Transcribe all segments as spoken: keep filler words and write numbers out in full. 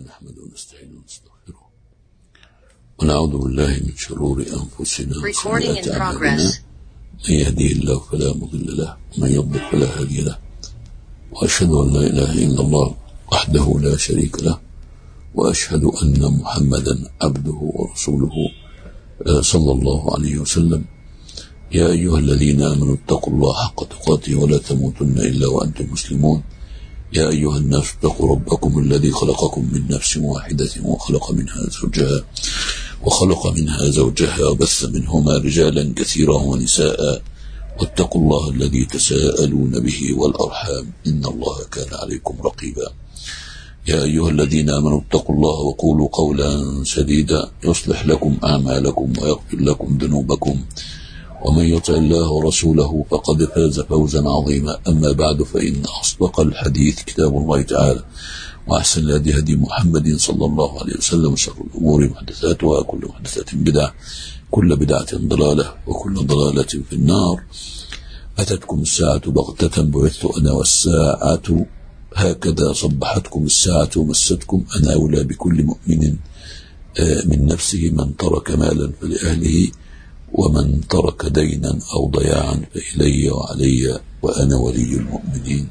نحمده ونستعينه ونستغفره ونعوذ بالله من شرور أنفسنا وسيئات أعمالنا. من يهديه الله فلا مضل له ومن يضلل فلا هادي له، وأشهد أن لا إله إلا الله وحده لا شريك له، وأشهد أن محمدا عبده ورسوله صلى الله عليه وسلم. يا أيها الذين آمنوا اتقوا الله حق تقاته ولا تموتن إلا وأنتم مسلمون. يا أيها الناس اتقوا ربكم الذي خلقكم من نفس واحدة وخلق منها زوجها وخلق منها زوجها وبث منهما رجالا كثيرا ونساء، واتقوا الله الذي تساءلون به والأرحام إن الله كان عليكم رقيبا. يا أيها الذين آمنوا اتقوا الله وقولوا قولا سديدا يصلح لكم أعمالكم ويغفر لكم ذنوبكم، ومن يطع الله ورسوله فقد فاز فوزا عظيما. أما بعد، فإن أصدق الحديث كتاب الله تعالى، وأحسن الهدي هدي محمد صلى الله عليه وسلم، وشر الأمور محدثاتها، وكل محدثة بدعة، كل بدعة ضلالة، وكل ضلالة في النار. أتتكم الساعة بغتة بعثت أنا والساعة هكذا، صبحتكم الساعة ومستكم. أنا أولى بكل مؤمن من نفسه، من ترك مالا فلأهله، ومن ترك دينا أو ضياعا فإلي وعلي، وأنا ولي المؤمنين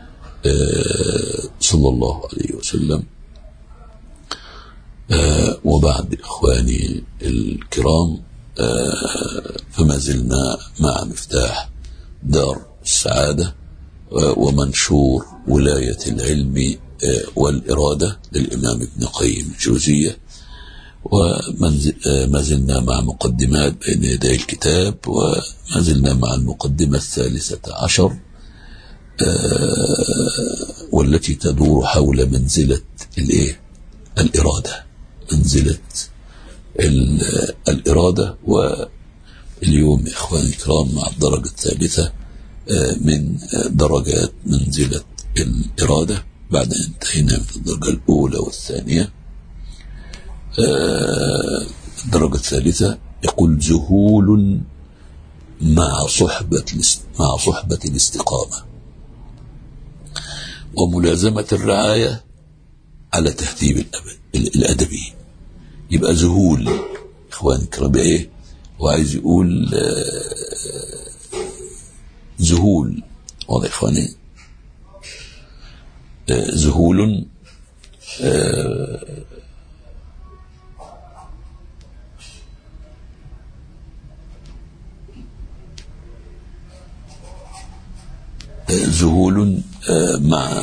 صلى الله عليه وسلم. وبعد، إخواني الكرام، فما زلنا مع مفتاح دار السعادة ومنشور ولاية العلم والإرادة للإمام ابن قيم الجوزية، وما زلنا مع مقدمات بين يدي الكتاب، وما زلنا مع المقدمة الثالثة عشر والتي تدور حول منزلة الايه الإرادة، منزلة الإرادة. واليوم يا إخواني الكرام مع الدرجة الثالثة من درجات منزلة الإرادة، بعد أن انتهينا من الدرجة الأولى والثانية. الدرجة الثالثة يقول: ذهول مع صحبة مع صحبة الاستقامة وملازمة الرعاية على تهذيب الأدبي. يبقى ذهول إخواني الكرام إيه؟ وعايز يقول ذهول، واضح إخواني؟ ذهول ذهول مع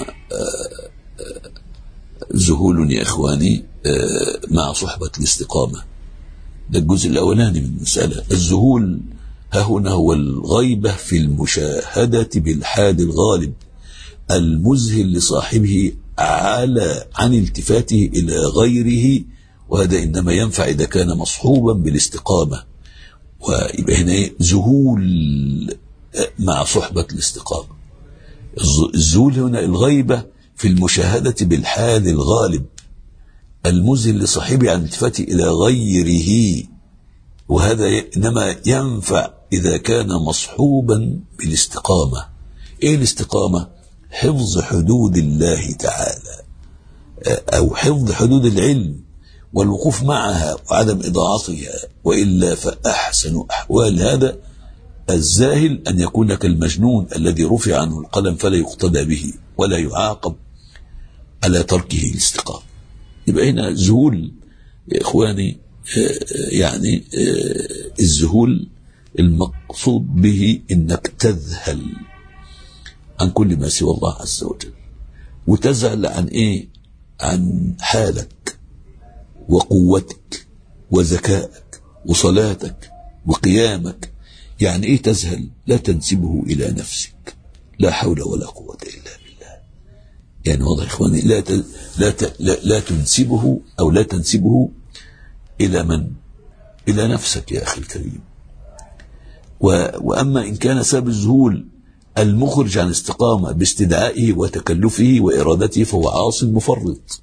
ذهول يا إخواني مع صحبة الاستقامة. ده الجزء الأولاني من المسألة. الذهول ها هنا هو الغيبة في المشاهدة بالحال الغالب المذهل لصاحبه على عن التفاته إلى غيره، وهذا إنما ينفع إذا كان مصحوبا بالاستقامة. ويبقى هنا ذهول مع صحبة الاستقامة. الذهول هنا الغيبة في المشاهدة بالحال الغالب المذهل لصاحبه عن التفاته إلى غيره، وهذا إنما ينفع إذا كان مصحوبا بالاستقامة. إيه الاستقامة؟ حفظ حدود الله تعالى، أو حفظ حدود العلم والوقوف معها وعدم إضاعتها، وإلا فأحسن أحوال هذا الزاهل أن يكون كالمجنون الذي رفع عنه القلم فلا يقتدى به ولا يعاقب على تركه الاستقامة. يبقى هنا ذهول يا إخواني، يعني الذهول المقصود به إنك تذهل عن كل ما سوى الله عز وجل، وتذهل عن إيه؟ عن حالك وقوتك وذكائك وصلاتك وقيامك. يعني إيه تذهل؟ لا تنسبه إلى نفسك، لا حول ولا قوة إلا بالله. يعني واضح إخواني؟ لا ت... لا, ت... لا لا تنسبه أو لا تنسبه إلى من؟ إلى نفسك يا أخي الكريم. و... وأما إن كان سبب الذهول المخرج عن استقامة باستدعائه وتكلفه وإرادته فهو عاص مفرط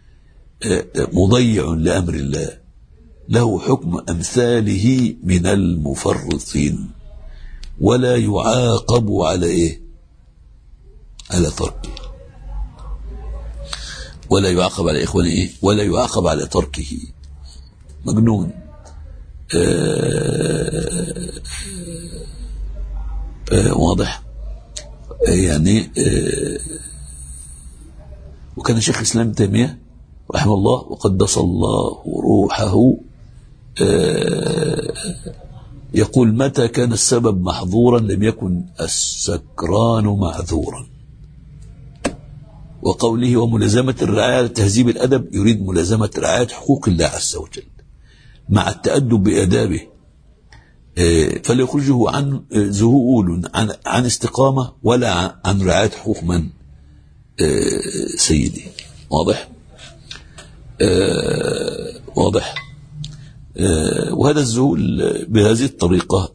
مضيع لأمر الله، له حكم أمثاله من المفرطين، ولا يعاقب على إيه؟ على تركه. ولا يعاقب على إخوانه إيه؟ ولا يعاقب على تركه. مجنون. آه آه واضح. آه يعني آه وكان شيخ الإسلام ابن تيمية رحمه الله وقدس الله روحه آه يقول: متى كان السبب محظورا لم يكن السكران معذورا. وقوله: وملازمة الرعاية لتهذيب الأدب، يريد ملازمة رعاية حقوق الله عز وجل مع التأدب بآدابه، فلا يخرجه عن ذهول عن, عن استقامة ولا عن رعاية حقوق من سيدي. واضح؟ واضح. وهذا الذهول بهذه الطريقة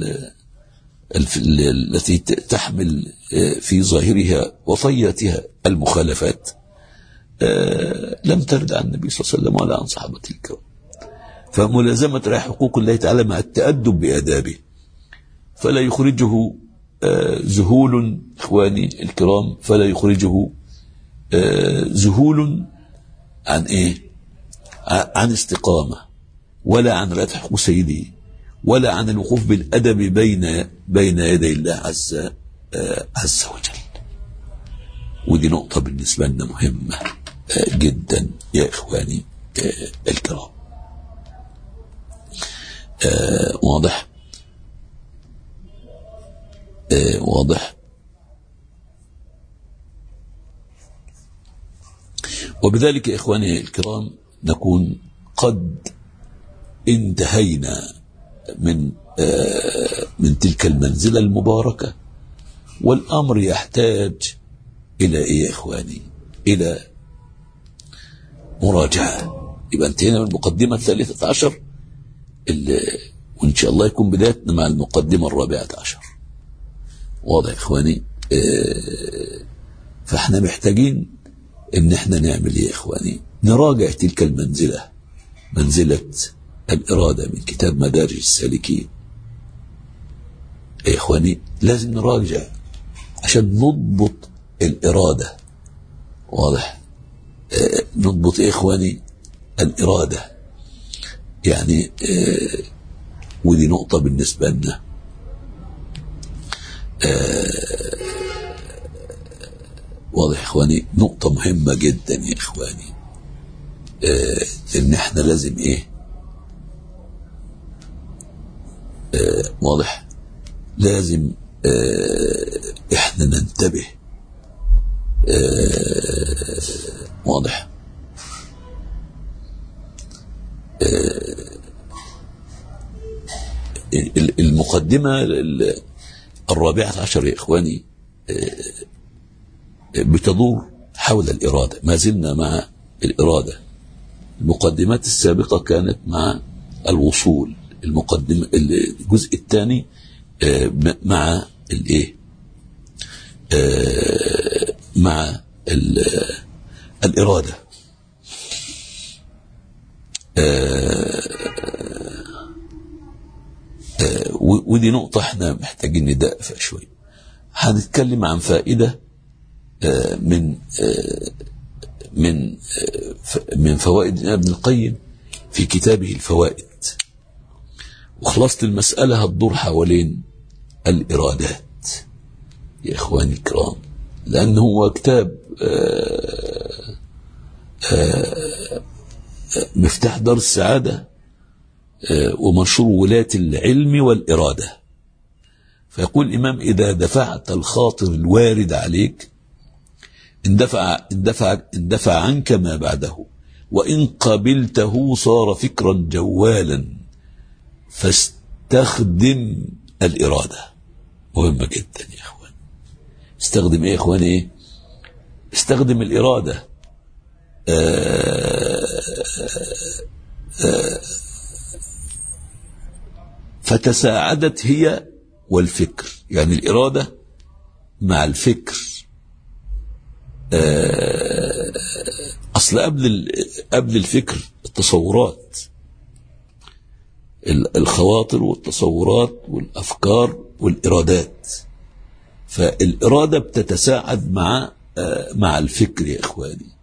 التي تحمل في ظاهرها وطياتها المخالفات لم ترد عن النبي صلى الله عليه وسلم ولا عن صحابته الكرام. فملازمة رعاية حقوق الله تعالى مع التأدب بآدابه فلا يخرجه ذهول إخواني الكرام، فلا يخرجه ذهول عن إيه؟ عن استقامة ولا عن رعاية حقوق سيده ولا عن الوقوف بالأدب بين بين يدي الله عز عز وجل. ودي نقطة بالنسبة لنا مهمة جدا يا إخواني الكرام. واضح؟ واضح. وبذلك يا إخواني الكرام نكون قد انتهينا من من تلك المنزلة المباركة، والأمر يحتاج إلى إيه يا إخواني؟ إلى مراجعة. يبقى انتهينا من المقدمة الثالثة عشر، وإن شاء الله يكون بدايتنا مع المقدمة الرابعة عشر. واضح يا إخواني؟ فإحنا محتاجين إن إحنا نعمل إيه يا إخواني؟ نراجع تلك المنزلة، منزلة الإرادة من كتاب مدارج السالكين. يا إخواني لازم نراجع عشان نضبط الإرادة. واضح؟ آه نضبط يا إخواني الإرادة يعني آه ودي نقطة بالنسبة لنا آه واضح يا إخواني، نقطة مهمة جدا يا إخواني. آه إن إحنا لازم إيه آه واضح لازم آه إحنا ننتبه. آه واضح. آه المقدمة الرابعة عشر يا إخواني آه بتدور حول الإرادة. ما زلنا مع الإرادة. المقدمات السابقة كانت مع الوصول. المقدمة الجزء الثاني آه مع الايه آه مع الإرادة. آه آه ودي نقطة احنا محتاجين ندقق فيها شوي. هنتكلم عن فائدة آه من آه من آه من فوائد ابن القيم في كتابه الفوائد، وخلاصة المسألة هتدور حوالين الإرادات يا إخواني الكرام، لأنه هو كتاب آآ آآ مفتاح دار السعادة ومنشور ولاية العلم والإرادة. فيقول الإمام: إذا دفعت الخاطر الوارد عليك اندفع, اندفع, اندفع عنك ما بعده، وإن قبلته صار فكرا جوالا، فاستخدم الإرادة. مهمة جدا يا إخوان. استخدم إيه يا إخوان؟ إيه؟ استخدم الإرادة. آآ آآ فتساعدت هي والفكر، يعني الإرادة مع الفكر. أصل قبل قبل الفكر التصورات، الخواطر والتصورات والأفكار والإرادات. فالإرادة بتتساعد مع مع الفكر يا إخواني.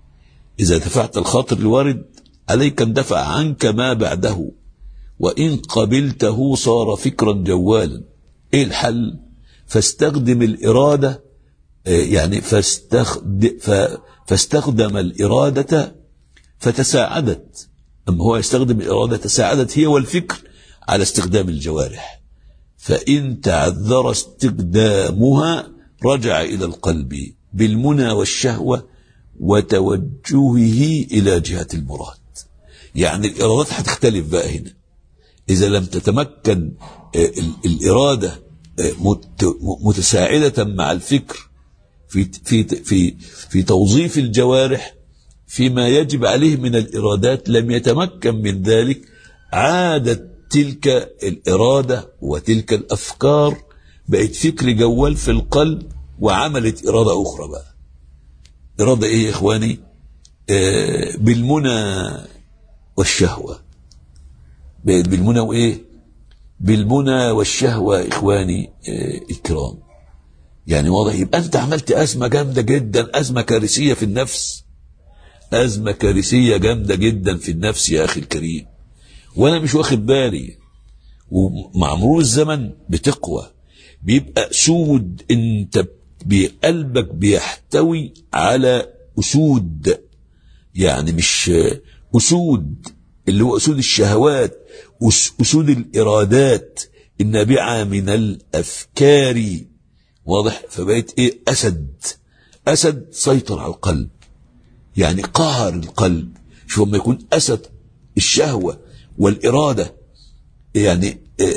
إذا دفعت الخاطر الوارد عليك أن دفع عنك ما بعده، وإن قبلته صار فكرا جوالا. إيه الحل؟ فاستخدم الإرادة، يعني فاستخد فاستخدم الإرادة فتساعدت. أما هو يستخدم الإرادة تساعدت هي والفكر على استخدام الجوارح، فإن تعذر استخدامها رجع إلى القلب بالمنى والشهوة وتوجهه إلى جهة المراد. يعني الإرادات هتختلف بقى هنا. إذا لم تتمكن الإرادة متساعدة مع الفكر في في في في توظيف الجوارح فيما يجب عليه من الإرادات، لم يتمكن من ذلك، عادت تلك الإرادة وتلك الأفكار بقت فكر جوال في القلب وعملت إرادة أخرى بقى. إرادة إيه يا إخواني؟ آه بالمنى والشهوة. بقت بالمنى وإيه؟ بالمنى والشهوة إخواني آه الكرام. يعني واضح، يبقى أنت عملت أزمة جامدة جدا، أزمة كارثية في النفس، أزمة كارثية جامدة جدا في النفس يا أخي الكريم، وأنا مش واخد بالي. ومع مرور الزمن بتقوى، بيبقى سود، أنت بقلبك بيحتوي على أسود، يعني مش أسود اللي هو أسود الشهوات، أسود الإرادات النابعة من الأفكار. واضح؟ فبقيت إيه؟ أسد. أسد سيطر على القلب، يعني قهر القلب. شوف لما يكون أسد الشهوة والإرادة، يعني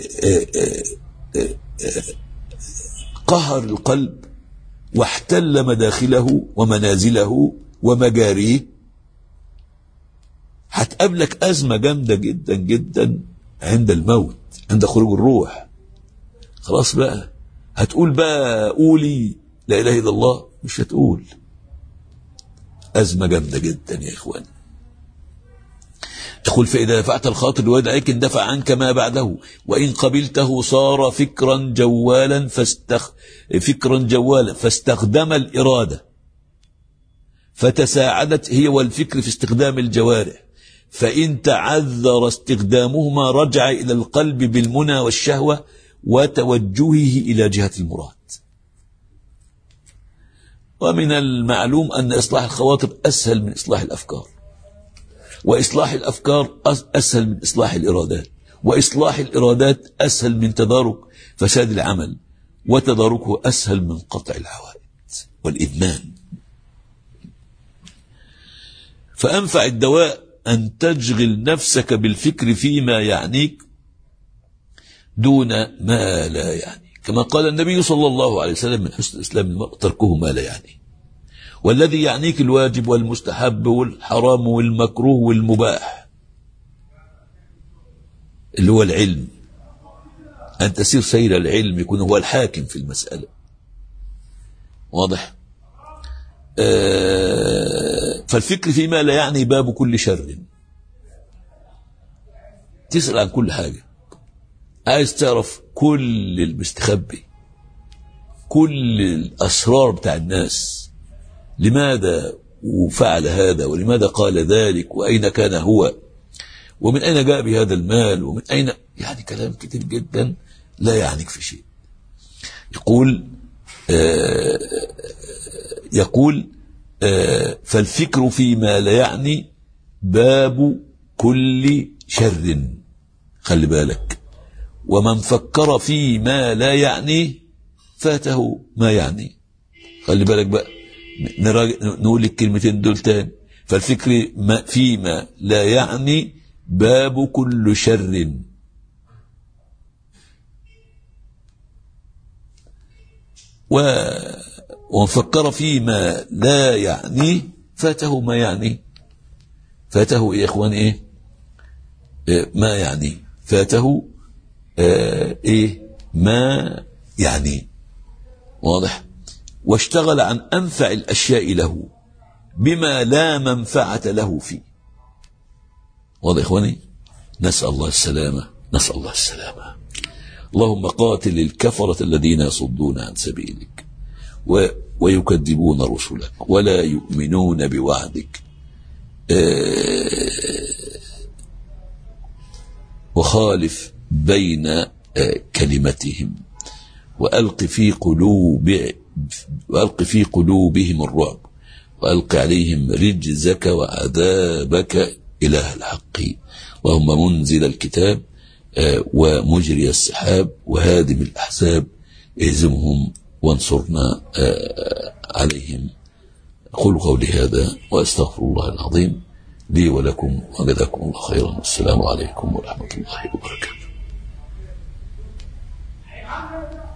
قهر القلب واحتل مداخله ومنازله ومجاريه، هتقابلك أزمة جامدة جدا جدا عند الموت، عند خروج الروح. خلاص بقى، هتقول بقى قولي لا إله إلا الله؟ مش هتقول. أزمة جامدة جدا يا إخوان. تقول فإذا دفعت الخاطر الوارد عليك اندفع عنك ما بعده، وإن قبلته صار فكرا جوالا فاستخ... فكرا جوالا فاستخدم الإرادة فتساعدت هي والفكر في استخدام الجوارح، فإن تعذر استخدامهما رجع إلى القلب بالمنى والشهوة وتوجهه إلى جهة المراد. ومن المعلوم أن إصلاح الخواطر أسهل من إصلاح الأفكار، وإصلاح الأفكار أسهل من إصلاح الإرادات، وإصلاح الإرادات أسهل من تدارك فساد العمل، وتداركه أسهل من قطع العوائد والإدمان. فأنفع الدواء أن تشغل نفسك بالفكر فيما يعنيك دون ما لا يعني، كما قال النبي صلى الله عليه وسلم: من حسن الإسلام المرء تركه ما لا يعني. والذي يعنيك الواجب والمستحب والحرام والمكروه والمباح اللي هو العلم، أن تسير سير العلم، يكون هو الحاكم في المسألة. واضح؟ آه فالفكر فيما لا يعني باب كل شر. تسأل عن كل حاجة، عايز تعرف كل المستخبي، كل الأسرار بتاع الناس، لماذا وفعل هذا، ولماذا قال ذلك، وأين كان هو، ومن أين جاء بهذا المال، ومن أين، يعني كلام كتير جدا لا يعنيك في شيء. يقول آه يقول آه فالفكر فيما لا يعني باب كل شر. خلي بالك، ومن فكر فيما لا يعني فاته ما يعني. خلي بالك بقى، نقول الكلمتين دول تاني. فالفكر فيما لا يعني باب كل شر، ومن فكر فيما لا يعني فاته ما يعني. فاته يا إخوان إيه؟ إيه ما يعني؟ فاته آه إيه ما يعني. واضح؟ واشتغل عن أنفع الأشياء له بما لا منفعة له فيه. واضح إخواني؟ نسأل الله السلامة، نسأل الله السلامة. اللهم قاتل الكفرة الذين يصدون عن سبيلك و... ويكذبون رسلك ولا يؤمنون بوعدك وخالف بين كلمتهم وألق في قلوب وألق في قلوبهم الرعب وألق عليهم رجزك وعذابك إله الحق اللهم منزل الكتاب ومجري السحاب وهادم الأحزاب اهزمهم وانصرنا عليهم. أقول قولي هذا وأستغفر الله العظيم لي ولكم وجزاكم الله خيرا. والسلام عليكم ورحمة الله وبركاته.